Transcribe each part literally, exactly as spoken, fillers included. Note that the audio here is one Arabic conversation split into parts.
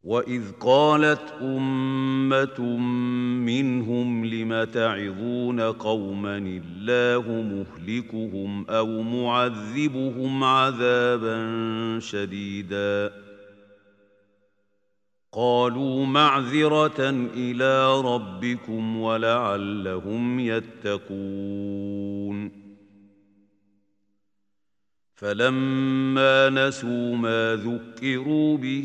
وإذ قالت أمة منهم لم تعظون قوما الله مهلكهم أو معذبهم عذابا شديدا قالوا معذرة إلى ربكم ولعلهم يتقون فلما نسوا ما ذكروا به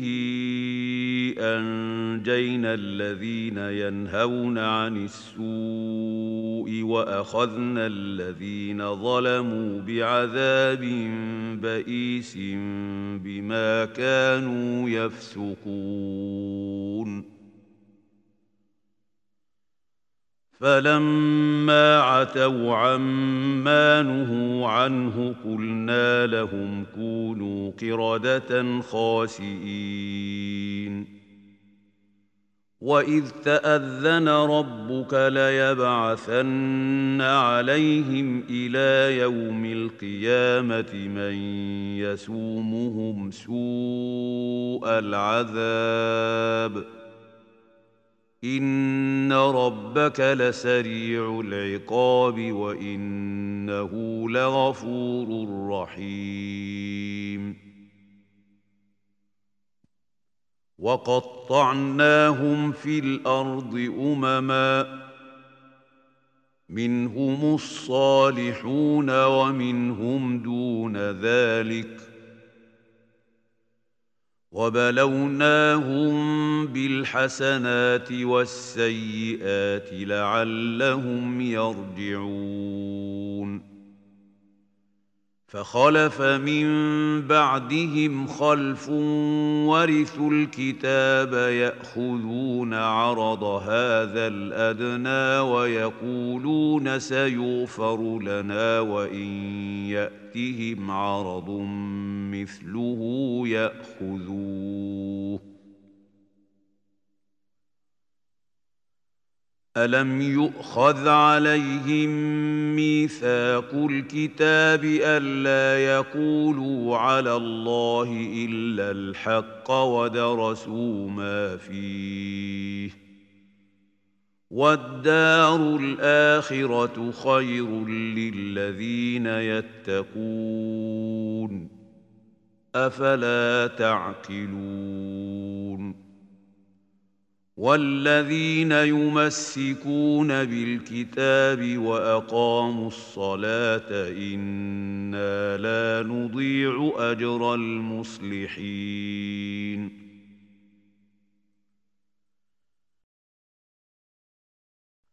أنجينا الذين ينهون عن السوء وأخذنا الذين ظلموا بعذاب بئيس بما كانوا يفسقون فلما عتوا عما نهوا عنه قلنا لهم كونوا قردة خاسئين وإذ تأذن ربك ليبعثن عليهم إلى يوم القيامة من يسومهم سوء العذاب إن ربك لسريع العقاب وإنه لغفور رحيم وقطعناهم في الأرض أمما منهم الصالحون ومنهم دون ذلك وبلوناهم بالحسنات والسيئات لعلهم يرجعون فخلف من بعدهم خلف ورثوا الكتاب يأخذون عرض هذا الأدنى ويقولون سيغفر لنا وإن يأتهم عرض مثله يأخذوه ألم يؤخذ عليهم ميثاق الكتاب ألا يقولوا على الله إلا الحق ودرسوا ما فيه والدار الآخرة خير للذين يتقون أفلا تعقلون والذين يمسكون بالكتاب وأقاموا الصلاة إنا لا نضيع أجر المصلحين